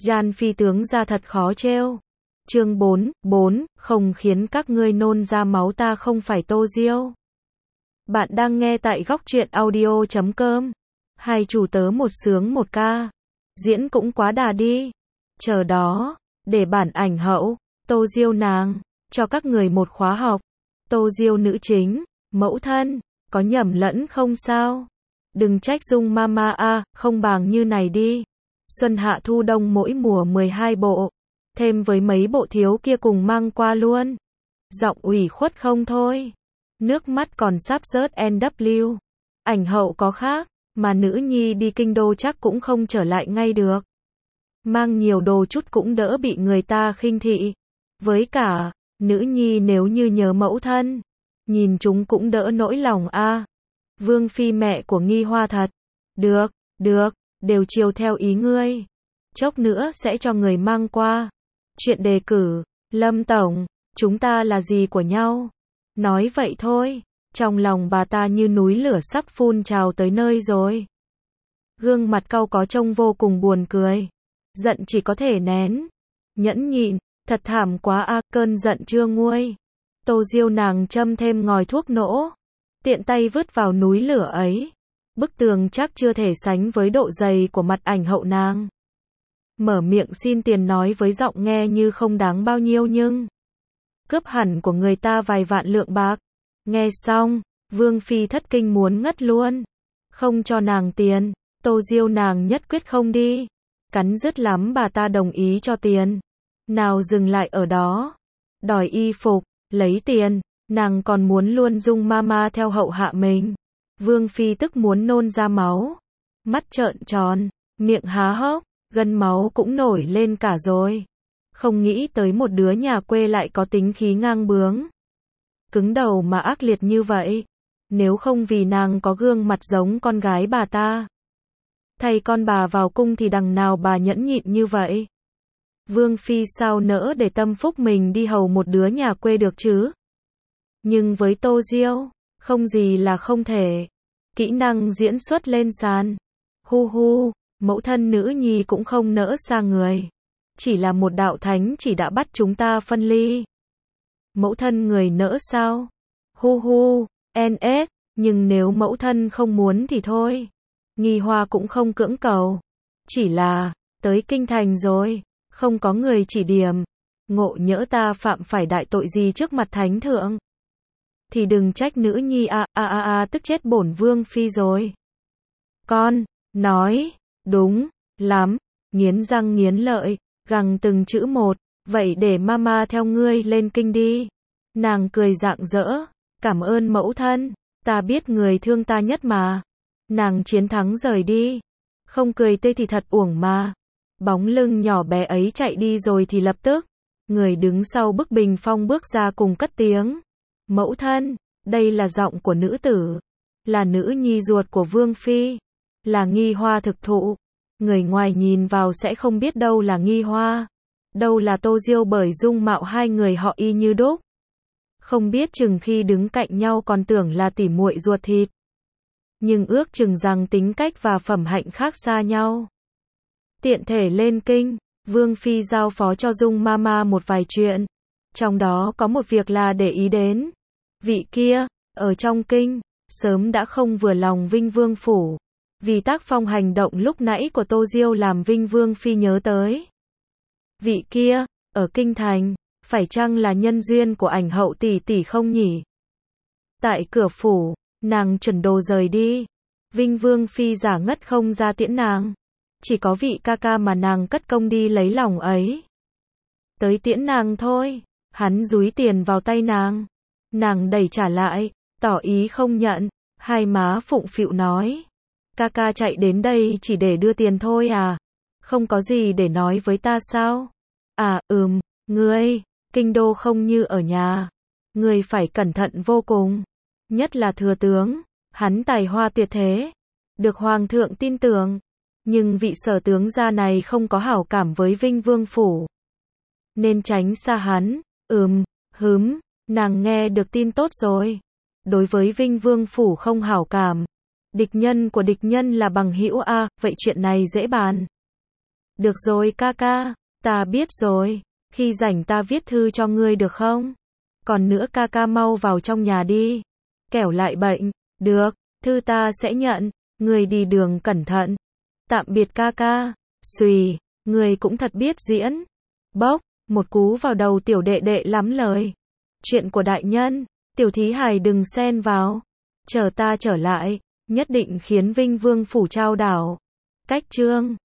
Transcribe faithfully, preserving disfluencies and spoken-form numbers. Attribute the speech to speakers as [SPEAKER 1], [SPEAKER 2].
[SPEAKER 1] Gian phi tướng ra thật khó trêu. Chương bốn, bốn, không khiến các ngươi nôn ra máu ta không phải Tô Diêu. Bạn đang nghe tại góc truyện audio chấm com. Hai chủ tớ một sướng một ca. Diễn cũng quá đà đi. Chờ đó, để bản ảnh hậu, Tô Diêu nàng, cho các người một khóa học. Tô Diêu nữ chính, mẫu thân, có nhầm lẫn không sao? Đừng trách Dung Mama a, không bằng như này đi. Xuân hạ thu đông mỗi mùa mười hai bộ. Thêm với mấy bộ thiếu kia cùng mang qua luôn. Giọng ủy khuất không thôi. Nước mắt còn sắp rớt en vê. Ảnh hậu có khác, mà nữ nhi đi kinh đô chắc cũng không trở lại ngay được. Mang nhiều đồ chút cũng đỡ bị người ta khinh thị. Với cả, nữ nhi nếu như nhớ mẫu thân, nhìn chúng cũng đỡ nỗi lòng a. Vương phi mẹ của Nghi Hoa thật. Được, được, đều chiều theo ý ngươi. Chốc nữa sẽ cho người mang qua. Chuyện đề cử, Lâm Tổng, chúng ta là gì của nhau? Nói vậy thôi, trong lòng bà ta như núi lửa sắp phun trào tới nơi rồi. Gương mặt cau có trông vô cùng buồn cười. Giận chỉ có thể nén. Nhẫn nhịn, thật thảm quá a, cơn giận chưa nguôi. Tô Diêu nàng châm thêm ngòi thuốc nổ. Tiện tay vứt vào núi lửa ấy. Bức tường chắc chưa thể sánh với độ dày của mặt ảnh hậu nàng. Mở miệng xin tiền nói với giọng nghe như không đáng bao nhiêu nhưng cướp hẳn của người ta vài vạn lượng bạc. Nghe xong, Vương phi thất kinh muốn ngất luôn. Không cho nàng tiền, Tô Diêu nàng nhất quyết không đi. Cắn rứt lắm bà ta đồng ý cho tiền. Nào dừng lại ở đó. Đòi y phục, lấy tiền, nàng còn muốn luôn Dung Mama theo hậu hạ mình. Vương phi tức muốn nôn ra máu. Mắt trợn tròn, miệng há hốc, gân máu cũng nổi lên cả rồi. Không nghĩ tới một đứa nhà quê lại có tính khí ngang bướng. Cứng đầu mà ác liệt như vậy. Nếu không vì nàng có gương mặt giống con gái bà ta. Thay con bà vào cung thì đằng nào bà nhẫn nhịn như vậy. Vương phi sao nỡ để tâm phúc mình đi hầu một đứa nhà quê được chứ. Nhưng với Tô Diêu, không gì là không thể. Kỹ năng diễn xuất lên sàn. Hu hu, mẫu thân nữ nhi cũng không nỡ xa người. Chỉ là một đạo thánh chỉ đã bắt chúng ta phân ly. Mẫu thân người nỡ sao? Hu hu, en ét, nhưng nếu mẫu thân không muốn thì thôi. Nghi Hoa cũng không cưỡng cầu. Chỉ là, tới kinh thành rồi, không có người chỉ điểm. Ngộ nhỡ ta phạm phải đại tội gì trước mặt thánh thượng. Thì đừng trách nữ nhi a a a a tức chết bổn vương phi rồi. Con, nói, đúng, lắm, nghiến răng nghiến lợi, gằn từng chữ một, vậy để mama theo ngươi lên kinh đi. Nàng cười rạng rỡ, cảm ơn mẫu thân, ta biết người thương ta nhất mà. Nàng chiến thắng rời đi, không cười tươi thì thật uổng mà. Bóng lưng nhỏ bé ấy chạy đi rồi thì lập tức, người đứng sau bức bình phong bước ra cùng cất tiếng. Mẫu thân, đây là giọng của nữ tử, là nữ nhi ruột của Vương phi, là Nghi Hoa thực thụ. Người ngoài nhìn vào sẽ không biết đâu là Nghi Hoa, đâu là Tô Diêu bởi dung mạo hai người họ y như đúc. Không biết chừng khi đứng cạnh nhau còn tưởng là tỉ muội ruột thịt. Nhưng ước chừng rằng tính cách và phẩm hạnh khác xa nhau. Tiện thể lên kinh, Vương phi giao phó cho Dung Mama một vài chuyện. Trong đó có một việc là để ý đến. Vị kia, ở trong kinh, sớm đã không vừa lòng Vinh Vương phủ. Vì tác phong hành động lúc nãy của Tô Diêu làm Vinh Vương phi nhớ tới. Vị kia, ở kinh thành, phải chăng là nhân duyên của ảnh hậu tỷ tỷ không nhỉ? Tại cửa phủ, nàng chuẩn đồ rời đi. Vinh Vương phi giả ngất không ra tiễn nàng. Chỉ có vị ca ca mà nàng cất công đi lấy lòng ấy. Tới tiễn nàng thôi, hắn dúi tiền vào tay nàng. Nàng đẩy trả lại, tỏ ý không nhận, hai má phụng phịu nói. Ca ca chạy đến đây chỉ để đưa tiền thôi à? Không có gì để nói với ta sao? À, ừm, ngươi, kinh đô không như ở nhà. Ngươi phải cẩn thận vô cùng. Nhất là thừa tướng, hắn tài hoa tuyệt thế. Được hoàng thượng tin tưởng. Nhưng vị sở tướng gia này không có hảo cảm với Vinh Vương phủ. Nên tránh xa hắn. Ừm, hứm, nàng nghe được tin tốt rồi. Đối với Vinh Vương phủ không hảo cảm. Địch nhân của địch nhân là bằng hữu a, vậy chuyện này dễ bàn. Được rồi ca ca, ta biết rồi. Khi rảnh ta viết thư cho ngươi được không? Còn nữa ca ca mau vào trong nhà đi. Kẻo lại bệnh. Được, thư ta sẽ nhận. Ngươi đi đường cẩn thận. Tạm biệt ca ca. Xùy, ngươi cũng thật biết diễn. Bốc, một cú vào đầu tiểu đệ đệ lắm lời. Chuyện của đại nhân, tiểu thí hài đừng xen vào. Chờ ta trở lại, nhất định khiến Vinh Vương phủ trao đảo. Cách chương